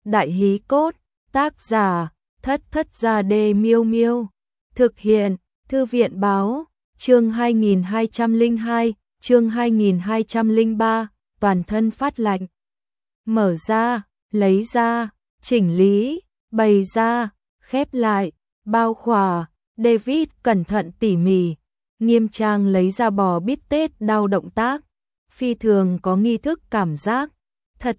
Đại hí cốt, tác giả, Thất Thất Gia Đê Miêu Miêu. Thực hiện, Thư viện báo, chương 2202, chương 2203, toàn thân phát lạnh. Mở ra, lấy ra, chỉnh lý, bày ra, khép lại, bao khỏa. David cẩn thận tỉ mỉ, nghiêm trang lấy ra bò bít tết đao động tác, phi thường có nghi thức cảm giác, thật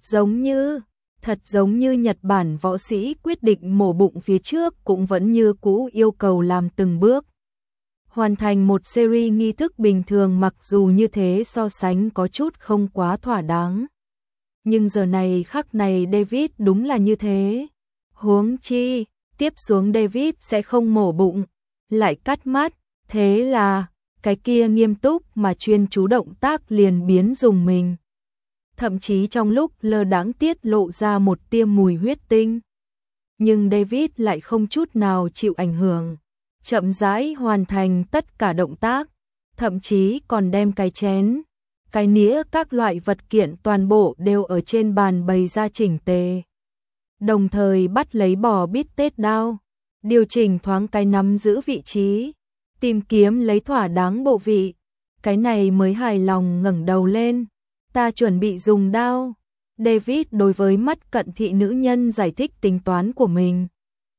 giống như Nhật Bản võ sĩ quyết định mổ bụng phía trước cũng vẫn như cũ yêu cầu làm từng bước. Hoàn thành một series nghi thức bình thường, mặc dù như thế so sánh có chút không quá thỏa đáng. Nhưng giờ này khắc này David đúng là như thế. Huống chi, tiếp xuống David sẽ không mổ bụng, lại cắt mắt, thế là cái kia nghiêm túc mà chuyên chú động tác liền biến dùng mình. Thậm chí trong lúc lơ đãng tiết lộ ra một tia mùi huyết tinh. Nhưng David lại không chút nào chịu ảnh hưởng, chậm rãi hoàn thành tất cả động tác, thậm chí còn đem cái chén, cái nĩa, các loại vật kiện toàn bộ đều ở trên bàn bày ra chỉnh tề. Đồng thời bắt lấy bò bít tết đao, điều chỉnh thoáng cái nắm giữ vị trí, tìm kiếm lấy thỏa đáng bộ vị. Cái này mới hài lòng ngẩng đầu lên. Ta chuẩn bị dùng đao. David đối với mắt cận thị nữ nhân giải thích tính toán của mình.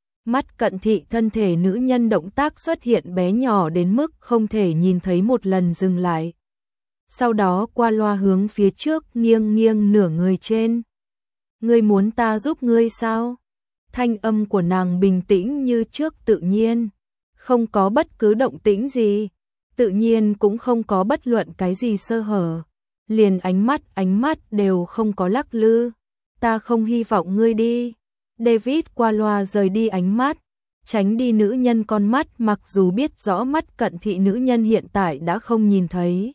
Mắt cận thị thân thể nữ nhân động tác xuất hiện bé nhỏ đến mức không thể nhìn thấy, một lần dừng lại. Sau đó qua loa hướng phía trước nghiêng nghiêng nửa người trên. Ngươi muốn ta giúp ngươi sao? Thanh âm của nàng bình tĩnh như trước, tự nhiên. Không có bất cứ động tĩnh gì. Tự nhiên cũng không có bất luận cái gì sơ hở. Liền ánh mắt đều không có lắc lư. Ta không hy vọng ngươi đi. David qua loa rời đi ánh mắt, tránh đi nữ nhân con mắt, mặc dù biết rõ mắt cận thị nữ nhân hiện tại đã không nhìn thấy.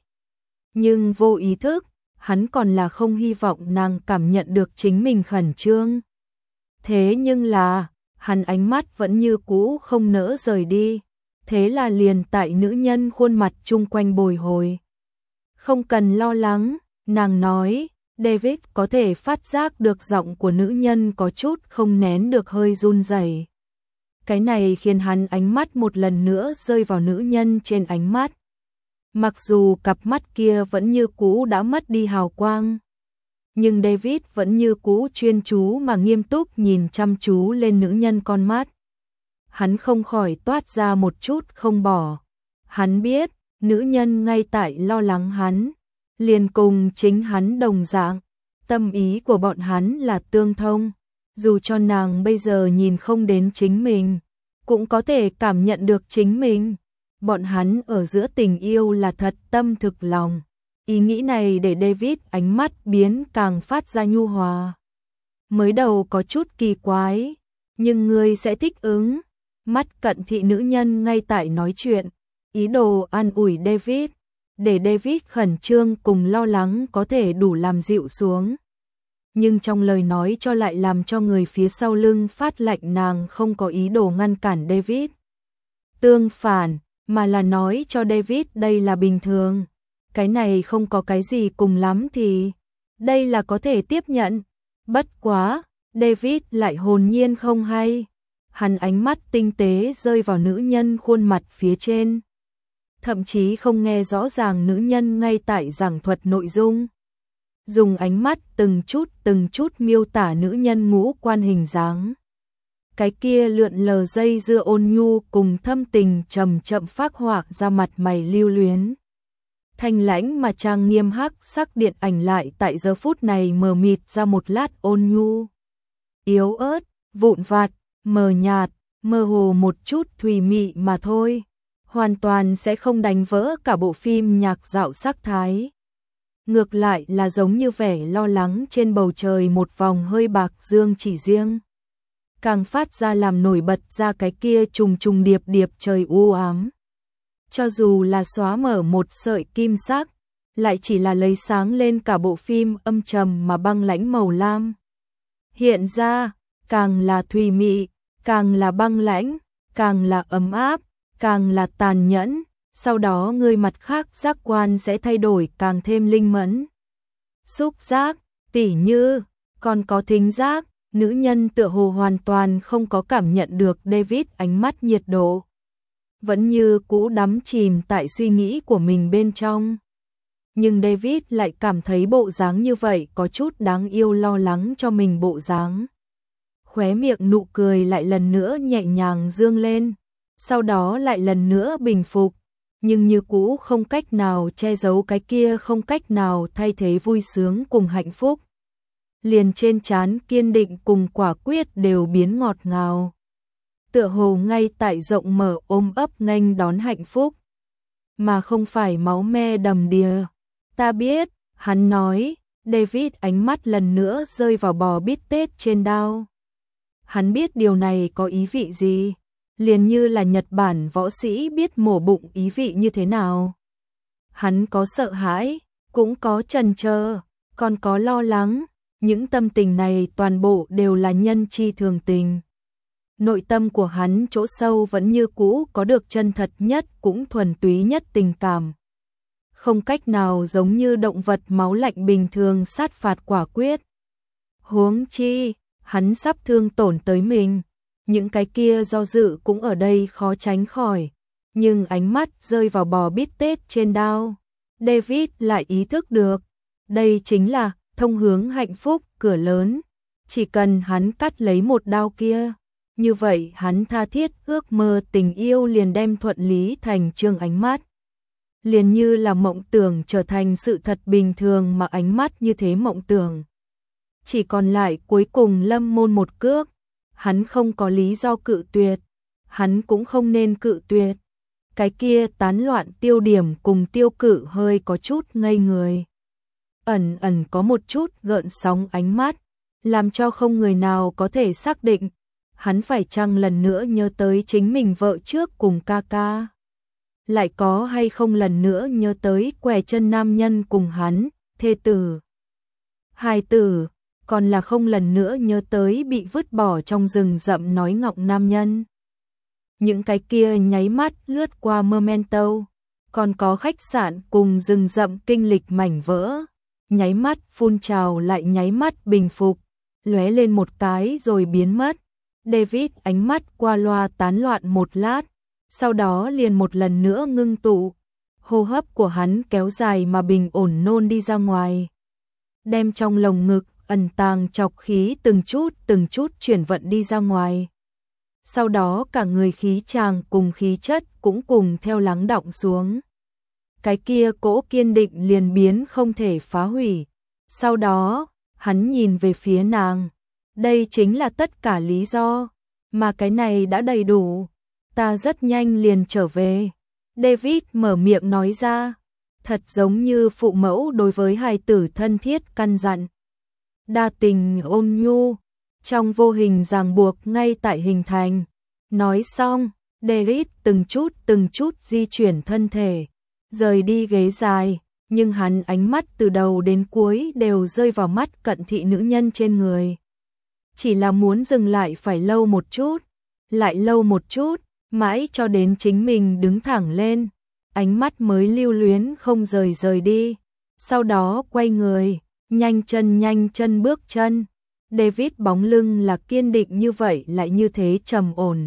Nhưng vô ý thức, hắn còn là không hy vọng nàng cảm nhận được chính mình khẩn trương. Thế nhưng là, hắn ánh mắt vẫn như cũ không nỡ rời đi. Thế là liền tại nữ nhân khuôn mặt chung quanh bồi hồi. Không cần lo lắng, nàng nói. David có thể phát giác được giọng của nữ nhân có chút không nén được hơi run rẩy. Cái này khiến hắn ánh mắt một lần nữa rơi vào nữ nhân trên ánh mắt. Mặc dù cặp mắt kia vẫn như cũ đã mất đi hào quang, nhưng David vẫn như cũ chuyên chú mà nghiêm túc nhìn chăm chú lên nữ nhân con mắt. Hắn không khỏi toát ra một chút không bỏ. Hắn biết, nữ nhân ngay tại lo lắng hắn, liền cùng chính hắn đồng dạng. Tâm ý của bọn hắn là tương thông, dù cho nàng bây giờ nhìn không đến chính mình, cũng có thể cảm nhận được chính mình. Bọn hắn ở giữa tình yêu là thật tâm thực lòng. Ý nghĩ này để David ánh mắt biến càng phát ra nhu hòa. Mới đầu có chút kỳ quái, nhưng ngươi sẽ thích ứng. Mắt cận thị nữ nhân ngay tại nói chuyện, ý đồ an ủi David, để David khẩn trương cùng lo lắng có thể đủ làm dịu xuống. Nhưng trong lời nói cho lại làm cho người phía sau lưng phát lạnh, nàng không có ý đồ ngăn cản David. Tương phản, mà là nói cho David đây là bình thường. Cái này không có cái gì, cùng lắm thì đây là có thể tiếp nhận. Bất quá, David lại hồn nhiên không hay. Hắn ánh mắt tinh tế rơi vào nữ nhân khuôn mặt phía trên. Thậm chí không nghe rõ ràng nữ nhân ngay tại giảng thuật nội dung. Dùng ánh mắt từng chút miêu tả nữ nhân ngũ quan hình dáng. Cái kia lượn lờ dây dưa ôn nhu cùng thâm tình chậm chậm phác họa ra mặt mày lưu luyến. Thanh lãnh mà trang nghiêm hắc sắc điện ảnh lại tại giờ phút này mờ mịt ra một lát ôn nhu. Yếu ớt, vụn vặt, mờ nhạt, mơ hồ một chút thùy mị mà thôi. Hoàn toàn sẽ không đánh vỡ cả bộ phim nhạc dạo sắc thái. Ngược lại là giống như vẻ lo lắng trên bầu trời một vòng hơi bạc dương chỉ riêng. Càng phát ra làm nổi bật ra cái kia trùng trùng điệp điệp trời u ám. Cho dù là xóa mở một sợi kim sắc, lại chỉ là lấy sáng lên cả bộ phim âm trầm mà băng lãnh màu lam. Hiện ra, càng là thùy mị, càng là băng lãnh, càng là ấm áp, càng là tàn nhẫn. Sau đó người mặt khác giác quan sẽ thay đổi càng thêm linh mẫn. Xúc giác, tỉ như, còn có thính giác, Nữ nhân tựa hồ hoàn toàn không có cảm nhận được David ánh mắt nhiệt độ. Vẫn như cũ đắm chìm tại suy nghĩ của mình bên trong. Nhưng David lại cảm thấy bộ dáng như vậy có chút đáng yêu, lo lắng cho mình bộ dáng. Khóe miệng nụ cười lại lần nữa nhẹ nhàng dương lên, sau đó lại lần nữa bình phục, nhưng như cũ không cách nào che giấu cái kia không cách nào thay thế vui sướng cùng hạnh phúc. Liền trên trán kiên định cùng quả quyết đều biến ngọt ngào. Tựa hồ ngay tại rộng mở ôm ấp nghênh đón hạnh phúc, mà không phải máu me đầm đìa. Ta biết, hắn nói. David ánh mắt lần nữa rơi vào bò bít tết trên đao. Hắn biết điều này có ý vị gì, liền như là Nhật Bản võ sĩ biết mổ bụng ý vị như thế nào. Hắn có sợ hãi, cũng có chần chờ, còn có lo lắng, những tâm tình này toàn bộ đều là nhân chi thường tình. Nội tâm của hắn chỗ sâu vẫn như cũ có được chân thật nhất cũng thuần túy nhất tình cảm. Không cách nào giống như động vật máu lạnh bình thường sát phạt quả quyết. Huống chi, hắn sắp thương tổn tới mình, những cái kia do dự cũng ở đây khó tránh khỏi, nhưng ánh mắt rơi vào bò bít tết trên đao, David lại ý thức được, đây chính là thông hướng hạnh phúc cửa lớn, chỉ cần hắn cắt lấy một đao kia, như vậy hắn tha thiết ước mơ tình yêu liền đem thuận lý thành chương ánh mắt. Liền như là mộng tưởng trở thành sự thật bình thường mà ánh mắt như thế mộng tưởng. Chỉ còn lại cuối cùng lâm môn một cước, hắn không có lý do cự tuyệt, hắn cũng không nên cự tuyệt. Cái kia tán loạn tiêu điểm cùng tiêu cự hơi có chút ngây người. Ẩn ẩn có một chút gợn sóng ánh mắt, làm cho không người nào có thể xác định, hắn phải chăng lần nữa nhớ tới chính mình vợ trước cùng ca ca. Lại có hay không lần nữa nhớ tới què chân nam nhân cùng hắn, thê tử, hài tử, còn là không lần nữa nhớ tới bị vứt bỏ trong rừng rậm nói ngọng nam nhân. Những cái kia nháy mắt lướt qua Memento, còn có khách sạn cùng rừng rậm kinh lịch mảnh vỡ, nháy mắt phun trào lại nháy mắt bình phục, lóe lên một cái rồi biến mất. David ánh mắt qua loa tán loạn một lát, sau đó liền một lần nữa ngưng tụ, hô hấp của hắn kéo dài mà bình ổn nôn đi ra ngoài. Đem trong lồng ngực ẩn tàng trọc khí từng chút chuyển vận đi ra ngoài. Sau đó cả người khí tràng cùng khí chất cũng cùng theo lắng đọng xuống. Cái kia cỗ kiên định liền biến không thể phá hủy. Sau đó, hắn nhìn về phía nàng. Đây chính là tất cả lý do, mà cái này đã đầy đủ. Ta rất nhanh liền trở về. David mở miệng nói ra, thật giống như phụ mẫu đối với hài tử thân thiết căn dặn. Đa tình ôn nhu, trong vô hình ràng buộc ngay tại hình thành. Nói xong, David từng chút di chuyển thân thể, rời đi ghế dài, nhưng hắn ánh mắt từ đầu đến cuối đều rơi vào mắt cận thị nữ nhân trên người. Chỉ là muốn dừng lại phải lâu một chút, lại lâu một chút, mãi cho đến chính mình đứng thẳng lên, ánh mắt mới lưu luyến không rời đi. Sau đó quay người, nhanh chân bước chân. David bóng lưng là kiên định như vậy lại như thế trầm ổn.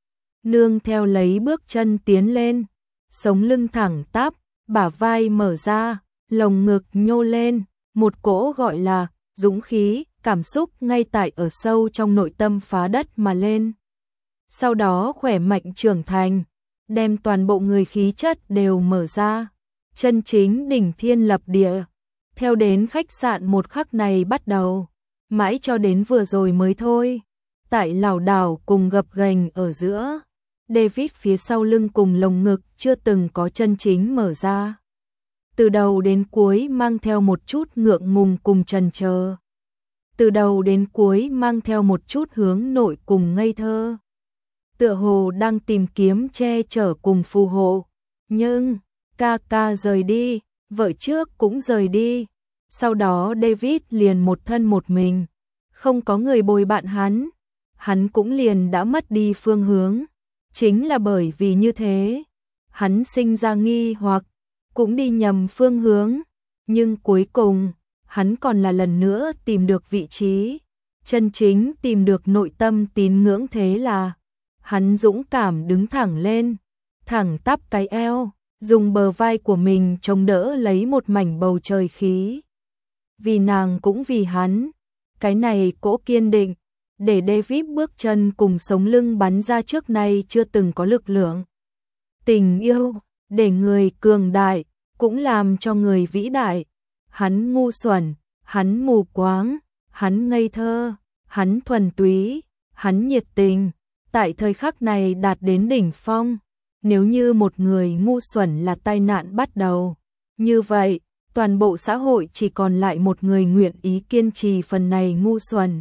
Nương theo lấy bước chân tiến lên, sống lưng thẳng tắp, bả vai mở ra, lồng ngực nhô lên, một cỗ gọi là dũng khí, cảm xúc ngay tại ở sâu trong nội tâm phá đất mà lên. Sau đó khỏe mạnh trưởng thành, đem toàn bộ người khí chất đều mở ra, chân chính đỉnh thiên lập địa. Theo đến khách sạn một khắc này bắt đầu, mãi cho đến vừa rồi mới thôi. Tại lảo đảo cùng gập ghềnh ở giữa, David phía sau lưng cùng lồng ngực chưa từng có chân chính mở ra. Từ đầu đến cuối mang theo một chút ngượng ngùng cùng chần chờ. Từ đầu đến cuối mang theo một chút hướng nội cùng ngây thơ. Tựa hồ đang tìm kiếm che chở cùng phù hộ. Nhưng, ca ca rời đi, vợ trước cũng rời đi. Sau đó David liền một thân một mình. Không có người bồi bạn hắn cũng liền đã mất đi phương hướng. Chính là bởi vì như thế, hắn sinh ra nghi hoặc, cũng đi nhầm phương hướng. Nhưng cuối cùng, hắn còn là lần nữa tìm được vị trí. chân chính tìm được nội tâm tín ngưỡng, thế là hắn dũng cảm đứng thẳng lên, thẳng tắp cái eo, dùng bờ vai của mình chống đỡ lấy một mảnh bầu trời khí. Vì nàng cũng vì hắn, cái này cỗ kiên định, để David bước chân cùng sống lưng bắn ra trước nay chưa từng có lực lượng. Tình yêu, để người cường đại, cũng làm cho người vĩ đại. Hắn ngu xuẩn, hắn mù quáng, hắn ngây thơ, hắn thuần túy, hắn nhiệt tình, tại thời khắc này đạt đến đỉnh phong. Nếu như một người ngu xuẩn là tai nạn bắt đầu, như vậy, toàn bộ xã hội chỉ còn lại một người nguyện ý kiên trì phần này ngu xuẩn.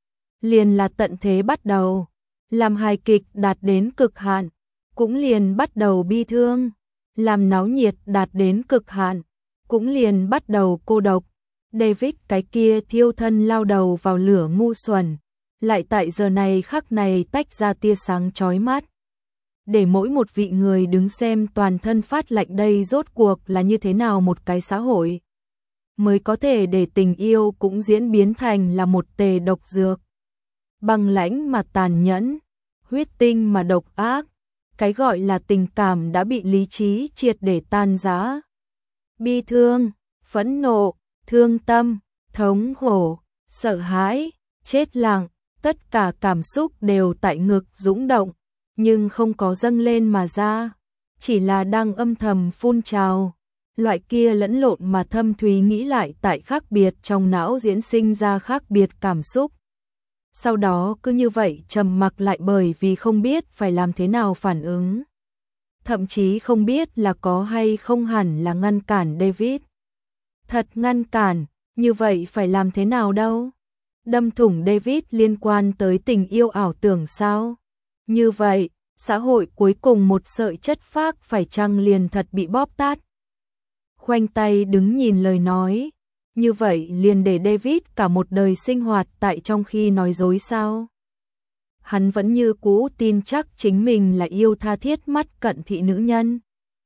Liền là tận thế bắt đầu, làm hài kịch đạt đến cực hạn, cũng liền bắt đầu bi thương, làm náo nhiệt đạt đến cực hạn, cũng liền bắt đầu cô độc. David cái kia thiêu thân lao đầu vào lửa ngu xuẩn, lại tại giờ này khắc này tách ra tia sáng chói mắt. Để mỗi một vị người đứng xem toàn thân phát lạnh, đây rốt cuộc là như thế nào một cái xã hội mới có thể để tình yêu cũng diễn biến thành là một tề độc dược. Băng lãnh mà tàn nhẫn, huyết tinh mà độc ác, cái gọi là tình cảm đã bị lý trí triệt để tan rã. Bi thương, phẫn nộ, thương tâm, thống khổ, sợ hãi, chết lặng, tất cả cảm xúc đều tại ngực dũng động, nhưng không có dâng lên mà ra, chỉ là đang âm thầm phun trào. Loại kia lẫn lộn mà thâm thúy nghĩ lại tại khác biệt trong não diễn sinh ra khác biệt cảm xúc. Sau đó cứ như vậy trầm mặc lại, bởi vì không biết phải làm thế nào phản ứng. Thậm chí không biết là có hay không hẳn là ngăn cản David. Thật ngăn cản, như vậy phải làm thế nào đâu? Đâm thủng David liên quan tới tình yêu ảo tưởng sao? Như vậy, xã hội cuối cùng một sợi chất phác phải chăng liền thật bị bóp tát? Khoanh tay đứng nhìn lời nói, như vậy liền để David cả một đời sinh hoạt tại trong khi nói dối sao? Hắn vẫn như cũ tin chắc chính mình là yêu tha thiết mắt cận thị nữ nhân,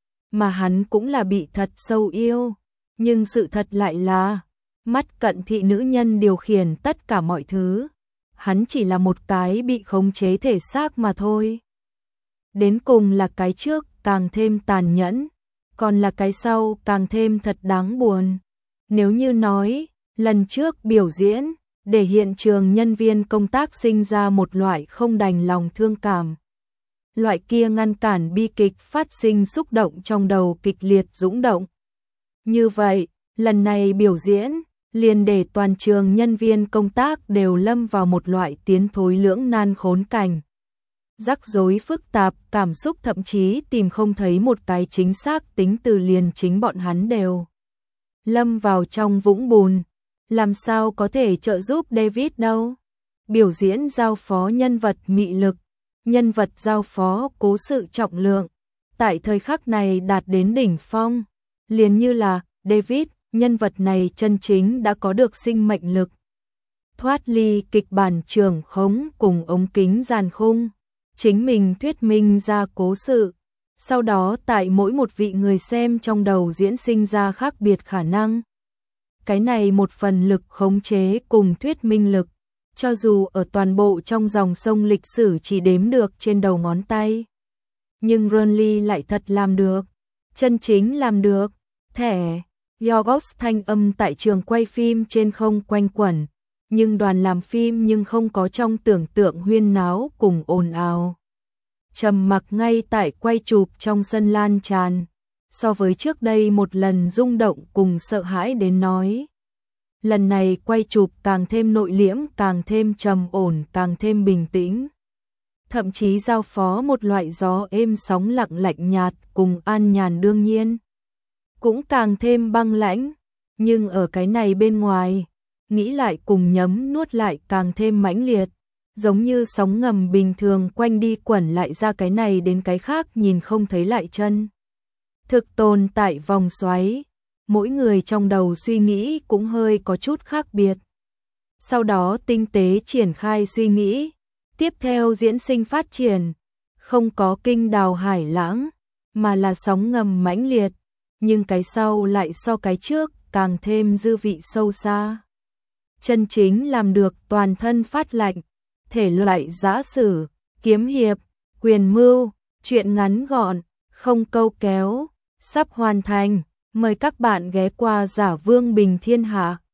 mà hắn cũng là bị thật sâu yêu, nhưng sự thật lại là mắt cận thị nữ nhân điều khiển tất cả mọi thứ, hắn chỉ là một cái bị khống chế thể xác mà thôi. Đến cùng là cái trước càng thêm tàn nhẫn, còn là cái sau càng thêm thật đáng buồn. Nếu như nói, lần trước biểu diễn, để hiện trường nhân viên công tác sinh ra một loại không đành lòng thương cảm. Loại kia ngăn cản bi kịch phát sinh xúc động trong đầu kịch liệt dũng động. Như vậy, lần này biểu diễn, liền để toàn trường nhân viên công tác đều lâm vào một loại tiến thối lưỡng nan khốn cảnh. Rắc rối phức tạp, cảm xúc thậm chí tìm không thấy một cái chính xác tính từ, liền chính bọn hắn đều lâm vào trong vũng bùn. Làm sao có thể trợ giúp David đâu? Biểu diễn giao phó nhân vật mị lực, nhân vật giao phó cố sự trọng lượng, tại thời khắc này đạt đến đỉnh phong, liền như là David, nhân vật này chân chính đã có được sinh mệnh lực. Thoát ly kịch bản trường khống cùng ống kính giàn khung, chính mình thuyết minh ra cố sự, sau đó tại mỗi một vị người xem trong đầu diễn sinh ra khác biệt khả năng. Cái này một phần lực khống chế cùng thuyết minh lực, cho dù ở toàn bộ trong dòng sông lịch sử chỉ đếm được trên đầu ngón tay. Nhưng Ronly lại thật làm được, chân chính làm được. Thẻ, Yorgos thanh âm tại trường quay phim trên không quanh quẩn, nhưng đoàn làm phim nhưng không có trong tưởng tượng huyên náo cùng ồn ào. Trầm mặc ngay tại quay chụp trong sân lan tràn, so với trước đây một lần rung động cùng sợ hãi đến nói. Lần này quay chụp càng thêm nội liễm, càng thêm trầm ổn, càng thêm bình tĩnh. Thậm chí giao phó một loại gió êm sóng lặng lạnh nhạt cùng an nhàn đương nhiên. Cũng càng thêm băng lãnh, nhưng ở cái này bên ngoài, nghĩ lại cùng nhấm nuốt lại càng thêm mãnh liệt. Giống như sóng ngầm bình thường quanh đi quẩn lại ra cái này đến cái khác, nhìn không thấy lại chân. Thực tồn tại vòng xoáy, mỗi người trong đầu suy nghĩ cũng hơi có chút khác biệt. Sau đó tinh tế triển khai suy nghĩ, tiếp theo diễn sinh phát triển, không có kinh đào hải lãng, mà là sóng ngầm mãnh liệt, nhưng cái sau lại so cái trước càng thêm dư vị sâu xa. chân chính làm được toàn thân phát lạnh, thể loại giã sử, kiếm hiệp, quyền mưu, truyện ngắn gọn, không câu kéo, sắp hoàn thành, mời các bạn ghé qua Giả Vương Bình Thiên Hạ.